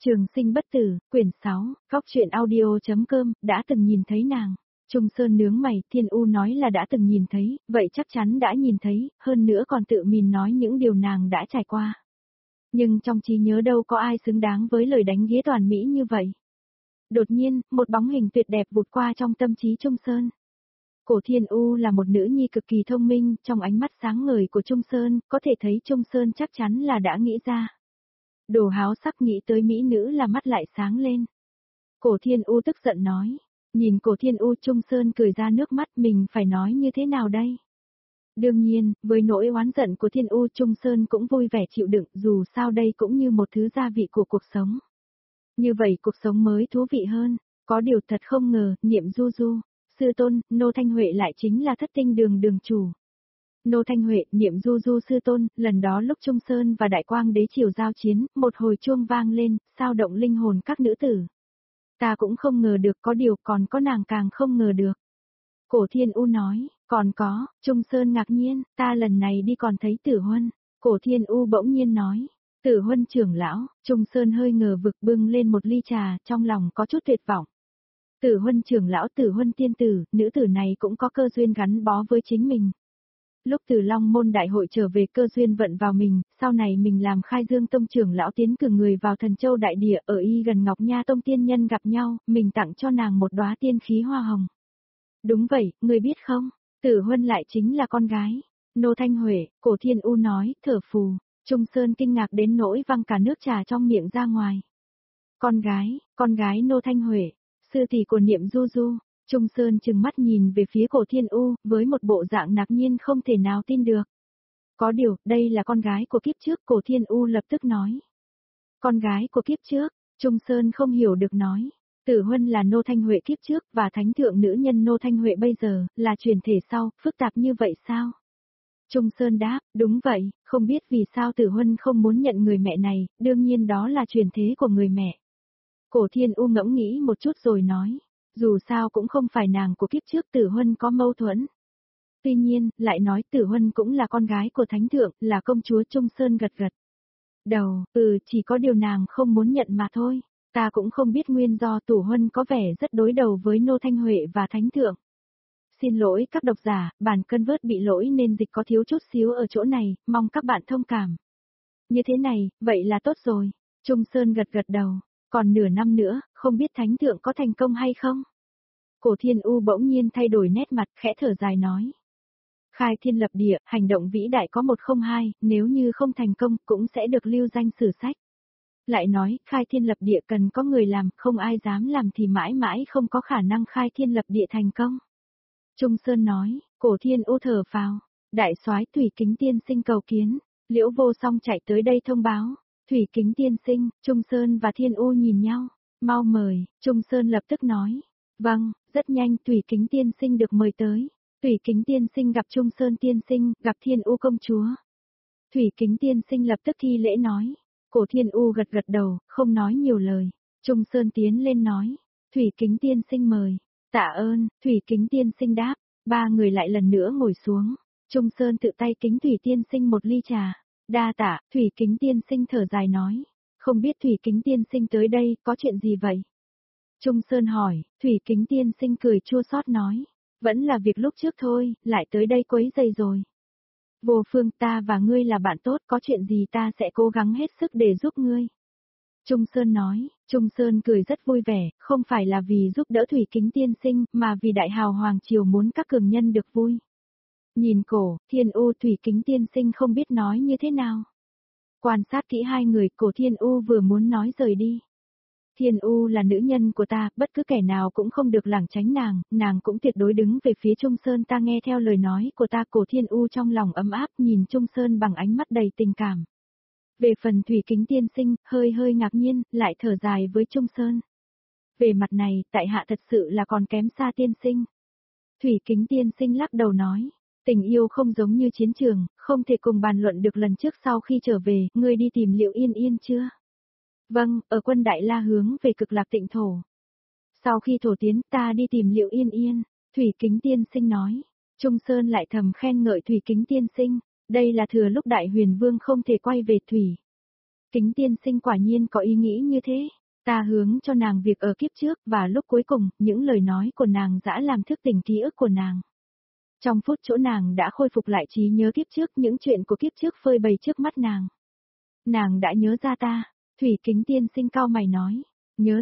Trường sinh bất tử, quyển 6, Góc truyện audio.com, đã từng nhìn thấy nàng. Trung Sơn nướng mày, Thiên U nói là đã từng nhìn thấy, vậy chắc chắn đã nhìn thấy, hơn nữa còn tự mình nói những điều nàng đã trải qua. Nhưng trong trí nhớ đâu có ai xứng đáng với lời đánh ghế toàn Mỹ như vậy. Đột nhiên, một bóng hình tuyệt đẹp vụt qua trong tâm trí Trung Sơn. Cổ Thiên U là một nữ nhi cực kỳ thông minh, trong ánh mắt sáng ngời của Trung Sơn, có thể thấy Trung Sơn chắc chắn là đã nghĩ ra. Đồ háo sắc nghĩ tới mỹ nữ là mắt lại sáng lên. Cổ Thiên U tức giận nói. Nhìn Cổ Thiên U, Trung Sơn cười ra nước mắt, mình phải nói như thế nào đây? Đương nhiên, với nỗi oán giận của Thiên U, Trung Sơn cũng vui vẻ chịu đựng, dù sao đây cũng như một thứ gia vị của cuộc sống. Như vậy cuộc sống mới thú vị hơn. Có điều thật không ngờ, Niệm Du Du, sư tôn, Nô Thanh Huệ lại chính là Thất Tinh Đường đường chủ. Nô Thanh Huệ, Niệm Du Du sư tôn, lần đó lúc Trung Sơn và Đại Quang Đế triều giao chiến, một hồi chuông vang lên, sao động linh hồn các nữ tử. Ta cũng không ngờ được, có điều còn có nàng càng không ngờ được. Cổ Thiên U nói, còn có, Trung Sơn ngạc nhiên, ta lần này đi còn thấy Tử Huân. Cổ Thiên U bỗng nhiên nói, Tử Huân trưởng lão, Trung Sơn hơi ngờ vực bưng lên một ly trà, trong lòng có chút tuyệt vọng. Tử Huân trưởng lão, Tử Huân tiên tử, nữ tử này cũng có cơ duyên gắn bó với chính mình. Lúc từ Long Môn Đại hội trở về cơ duyên vận vào mình, sau này mình làm Khai Dương Tông trưởng lão tiến cử người vào Thần Châu Đại Địa ở y gần Ngọc Nha Tông tiên nhân gặp nhau, mình tặng cho nàng một đóa tiên khí hoa hồng. Đúng vậy, người biết không, Tử Huân lại chính là con gái. Nô Thanh Huệ, Cổ Thiên U nói, thở phù, Trung Sơn kinh ngạc đến nỗi văng cả nước trà trong miệng ra ngoài. Con gái Nô Thanh Huệ, sư tỷ của Niệm Du Du. Trung Sơn trừng mắt nhìn về phía Cổ Thiên U, với một bộ dạng ngạc nhiên không thể nào tin được. Có điều, đây là con gái của kiếp trước, Cổ Thiên U lập tức nói. Con gái của kiếp trước, Trung Sơn không hiểu được nói. Tử Huân là Nô Thanh Huệ kiếp trước và thánh thượng nữ nhân Nô Thanh Huệ bây giờ, là truyền thể sau, phức tạp như vậy sao? Trung Sơn đáp, đúng vậy, không biết vì sao Tử Huân không muốn nhận người mẹ này, đương nhiên đó là truyền thế của người mẹ. Cổ Thiên U ngẫm nghĩ một chút rồi nói. Dù sao cũng không phải nàng của kiếp trước, Tử Huân có mâu thuẫn. Tuy nhiên, lại nói Tử Huân cũng là con gái của thánh thượng, là công chúa. Trung Sơn gật gật đầu, chỉ có điều nàng không muốn nhận mà thôi. Ta cũng không biết nguyên do. Tử Huân có vẻ rất đối đầu với Nô Thanh Huệ và thánh thượng. Xin lỗi các độc giả, bản cân vớt bị lỗi nên dịch có thiếu chút xíu ở chỗ này, mong các bạn thông cảm. Như thế này, vậy là tốt rồi. Trung Sơn gật gật đầu. Còn nửa năm nữa, không biết thánh thượng có thành công hay không? Cổ Thiên U bỗng nhiên thay đổi nét mặt, khẽ thở dài nói. Khai thiên lập địa, hành động vĩ đại có 102, nếu như không thành công, cũng sẽ được lưu danh sử sách. Lại nói, khai thiên lập địa cần có người làm, không ai dám làm thì mãi mãi không có khả năng khai thiên lập địa thành công. Trung Sơn nói, Cổ Thiên U thở phào. Đại soái Thủy Kính tiên sinh cầu kiến. Liễu Vô Song chạy tới đây thông báo. Thủy Kính tiên sinh, Trung Sơn và Thiên U nhìn nhau. Mau mời, Trung Sơn lập tức nói. Vâng, rất nhanh Thủy Kính tiên sinh được mời tới. Thủy Kính tiên sinh gặp Trung Sơn tiên sinh, gặp Thiên U công chúa. Thủy Kính tiên sinh lập tức thi lễ nói. Cổ Thiên U gật gật đầu, không nói nhiều lời. Trung Sơn tiến lên nói. Thủy Kính tiên sinh mời. Tạ ơn, Thủy Kính tiên sinh đáp. Ba người lại lần nữa ngồi xuống. Trung Sơn tự tay kính Thủy tiên sinh một ly trà. Đa tạ, Thủy Kính tiên sinh thở dài nói. Không biết Thủy Kính tiên sinh tới đây, có chuyện gì vậy? Trung Sơn hỏi, Thủy Kính tiên sinh cười chua xót nói. Vẫn là việc lúc trước thôi, lại tới đây quấy rầy rồi. Vô Phương, ta và ngươi là bạn tốt, có chuyện gì ta sẽ cố gắng hết sức để giúp ngươi. Trung Sơn nói, Trung Sơn cười rất vui vẻ, không phải là vì giúp đỡ Thủy Kính tiên sinh, mà vì đại hào hoàng triều muốn các cường nhân được vui. Nhìn Cổ, Thiên U, Thủy Kính tiên sinh không biết nói như thế nào. Quan sát kỹ hai người, Cổ Thiên U vừa muốn nói rời đi. Thiên U là nữ nhân của ta, bất cứ kẻ nào cũng không được lảng tránh nàng cũng tuyệt đối đứng về phía Trung Sơn, ta nghe theo lời nói của ta. Cổ Thiên U trong lòng ấm áp nhìn Trung Sơn bằng ánh mắt đầy tình cảm. Về phần Thủy Kính tiên sinh, hơi ngạc nhiên, lại thở dài với Trung Sơn. Về mặt này, tại hạ thật sự là còn kém xa tiên sinh. Thủy Kính tiên sinh lắc đầu nói. Tình yêu không giống như chiến trường, không thể cùng bàn luận được. Lần trước sau khi trở về, ngươi đi tìm Liệu Yên Yên chưa? Vâng, ở quân Đại La hướng về Cực Lạc Tịnh Thổ. Sau khi thổ tiến, ta đi tìm Liệu Yên Yên. Thủy Kính tiên sinh nói. Trung Sơn lại thầm khen ngợi Thủy Kính tiên sinh. Đây là thừa lúc Đại Huyền Vương không thể quay về Thủy Kính tiên sinh quả nhiên có ý nghĩ như thế. Ta hướng cho nàng việc ở kiếp trước và lúc cuối cùng, những lời nói của nàng đã làm thức tỉnh ký ức của nàng. Trong phút chỗ nàng đã khôi phục lại trí nhớ kiếp trước, những chuyện của kiếp trước phơi bày trước mắt nàng. Nàng đã nhớ ra ta, Thủy Kính tiên sinh cau mày nói. Nhớ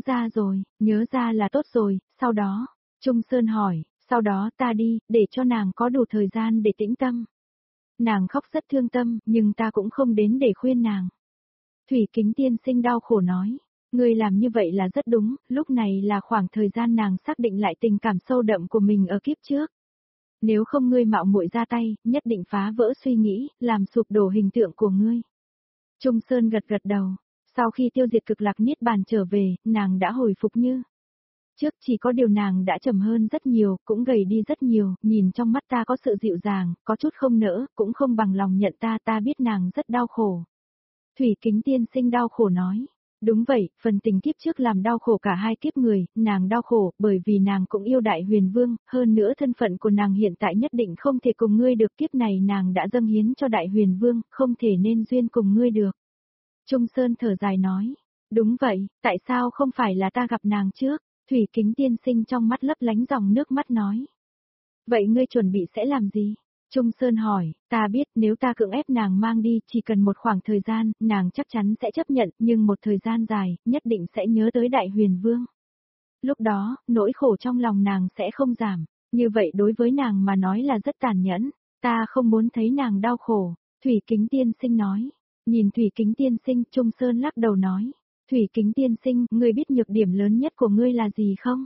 ra là tốt rồi, sau đó, Trung Sơn hỏi, sau đó ta đi, để cho nàng có đủ thời gian để tĩnh tâm. Nàng khóc rất thương tâm, nhưng ta cũng không đến để khuyên nàng. Thủy Kính tiên sinh đau khổ nói, ngươi làm như vậy là rất đúng, lúc này là khoảng thời gian nàng xác định lại tình cảm sâu đậm của mình ở kiếp trước. Nếu không ngươi mạo muội ra tay, nhất định phá vỡ suy nghĩ, làm sụp đổ hình tượng của ngươi. Trung Sơn gật gật đầu, sau khi tiêu diệt cực lạc niết bàn trở về, nàng đã hồi phục như trước, chỉ có điều nàng đã trầm hơn rất nhiều, cũng gầy đi rất nhiều, nhìn trong mắt ta có sự dịu dàng, có chút không nỡ, cũng không bằng lòng nhận ta biết nàng rất đau khổ. Thủy Kính tiên sinh đau khổ nói, đúng vậy, phần tình kiếp trước làm đau khổ cả hai kiếp người, nàng đau khổ bởi vì nàng cũng yêu Đại Huyền Vương, hơn nữa thân phận của nàng hiện tại nhất định không thể cùng ngươi được, kiếp này nàng đã dâng hiến cho Đại Huyền Vương, không thể nên duyên cùng ngươi được. Trung Sơn thở dài nói, đúng vậy, tại sao không phải là ta gặp nàng trước? Thủy Kính tiên sinh trong mắt lấp lánh dòng nước mắt nói. Vậy ngươi chuẩn bị sẽ làm gì? Trung Sơn hỏi, ta biết nếu ta cưỡng ép nàng mang đi, chỉ cần một khoảng thời gian, nàng chắc chắn sẽ chấp nhận, nhưng một thời gian dài, nhất định sẽ nhớ tới Đại Huyền Vương. Lúc đó, nỗi khổ trong lòng nàng sẽ không giảm, như vậy đối với nàng mà nói là rất tàn nhẫn, ta không muốn thấy nàng đau khổ, Thủy Kính tiên sinh nói. Nhìn Thủy Kính tiên sinh, Trung Sơn lắc đầu nói, Thủy Kính tiên sinh, ngươi biết nhược điểm lớn nhất của ngươi là gì không?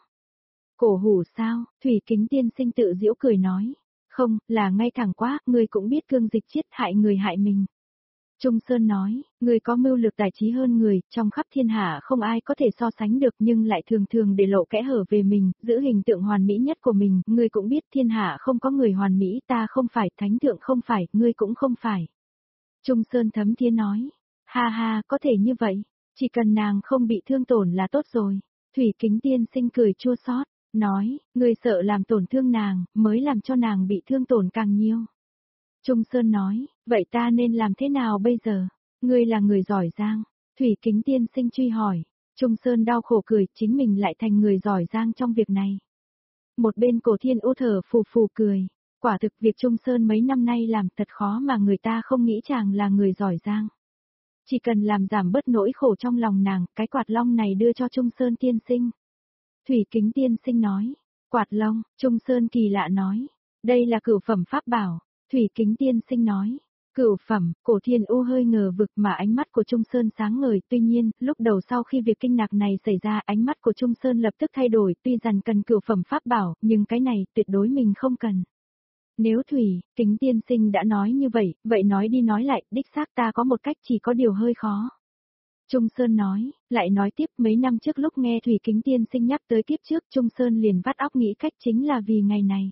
Cổ hủ sao? Thủy Kính tiên sinh tự giễu cười nói. Không, là ngay thẳng quá, ngươi cũng biết cương dịch chiết hại người hại mình. Trung Sơn nói, ngươi có mưu lược tài trí hơn người, trong khắp thiên hạ không ai có thể so sánh được nhưng lại thường thường để lộ kẽ hở về mình, giữ hình tượng hoàn mỹ nhất của mình, ngươi cũng biết thiên hạ không có người hoàn mỹ, ta không phải, thánh thượng không phải, ngươi cũng không phải. Trung Sơn thấm thía nói, ha ha, có thể như vậy, chỉ cần nàng không bị thương tổn là tốt rồi. Thủy Kính tiên sinh cười chua xót, nói, ngươi sợ làm tổn thương nàng, mới làm cho nàng bị thương tổn càng nhiều. Trung Sơn nói, vậy ta nên làm thế nào bây giờ? Ngươi là người giỏi giang. Thủy Kính tiên sinh truy hỏi. Trung Sơn đau khổ cười, chính mình lại thành người giỏi giang trong việc này. Một bên Cổ Thiên U thở phù phù cười. Quả thực việc Trung Sơn mấy năm nay làm thật khó mà người ta không nghĩ chàng là người giỏi giang. Chỉ cần làm giảm bớt nỗi khổ trong lòng nàng, cái quạt long này đưa cho Trung Sơn tiên sinh. Thủy Kính tiên sinh nói, quạt long, Trung Sơn kỳ lạ nói, đây là cửu phẩm pháp bảo. Thủy Kính tiên sinh nói, cửu phẩm, Cổ Thiên U hơi ngờ vực mà ánh mắt của Trung Sơn sáng ngời, tuy nhiên, lúc đầu sau khi việc kinh ngạc này xảy ra, ánh mắt của Trung Sơn lập tức thay đổi, tuy rằng cần cửu phẩm pháp bảo, nhưng cái này tuyệt đối mình không cần. Nếu Thủy Kính tiên sinh đã nói như vậy, vậy nói đi nói lại, đích xác ta có một cách, chỉ có điều hơi khó. Trung Sơn nói, lại nói tiếp, mấy năm trước lúc nghe Thủy Kính tiên sinh nhắc tới kiếp trước, Trung Sơn liền vắt óc nghĩ cách chính là vì ngày này.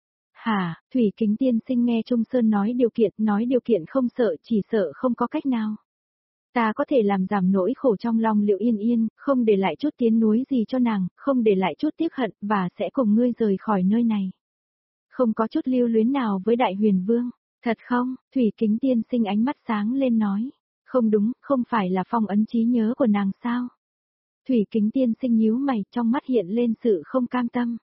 Hả? Thủy Kính tiên sinh nghe Trung Sơn nói điều kiện không sợ, chỉ sợ không có cách nào. Ta có thể làm giảm nỗi khổ trong lòng Liệu Yên Yên, không để lại chút tiếng nuối gì cho nàng, không để lại chút tiếc hận, và sẽ cùng ngươi rời khỏi nơi này. Không có chút lưu luyến nào với Đại Huyền Vương. Thật không? Thủy Kính tiên sinh ánh mắt sáng lên nói. Không đúng, không phải là phong ấn trí nhớ của nàng sao? Thủy Kính tiên sinh nhíu mày, trong mắt hiện lên sự không cam tâm.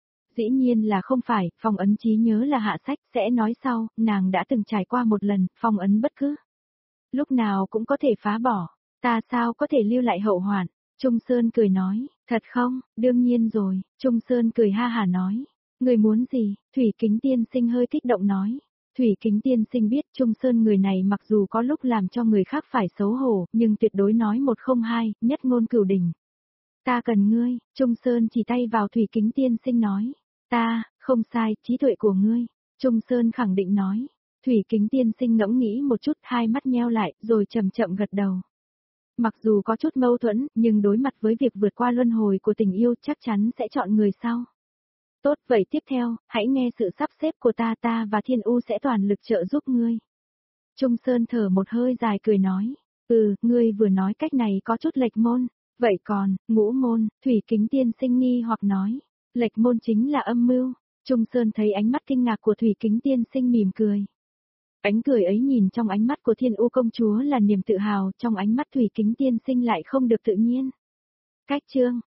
Dĩ nhiên là không phải, phong ấn trí nhớ là hạ sách, sẽ nói sau, nàng đã từng trải qua một lần, phong ấn bất cứ lúc nào cũng có thể phá bỏ, ta sao có thể lưu lại hậu hoạn. Trung Sơn cười nói, thật không, đương nhiên rồi. Trung Sơn cười ha hả nói, người muốn gì? Thủy Kính tiên sinh hơi kích động nói. Thủy Kính tiên sinh biết Trung Sơn người này mặc dù có lúc làm cho người khác phải xấu hổ, nhưng tuyệt đối nói một không hai, nhất ngôn cửu đỉnh. Ta cần ngươi. Trung Sơn chỉ tay vào Thủy Kính tiên sinh nói. Ta, không sai, trí tuệ của ngươi. Trung Sơn khẳng định nói. Thủy Kính tiên sinh ngẫm nghĩ một chút, hai mắt nheo lại, rồi chậm chậm gật đầu. Mặc dù có chút mâu thuẫn, nhưng đối mặt với việc vượt qua luân hồi của tình yêu chắc chắn sẽ chọn người sau. Tốt, vậy tiếp theo, hãy nghe sự sắp xếp của ta và Thiên U sẽ toàn lực trợ giúp ngươi. Trung Sơn thở một hơi dài cười nói. Ngươi vừa nói cách này có chút lệch môn. Vậy còn, ngũ môn, Thủy Kính tiên sinh nghi hoặc nói. Lệch môn chính là âm mưu. Trung Sơn thấy ánh mắt kinh ngạc của Thủy Kính tiên sinh mỉm cười. Ánh cười ấy nhìn trong ánh mắt của Thiên U công chúa là niềm tự hào, trong ánh mắt Thủy Kính tiên sinh lại không được tự nhiên. Cách chương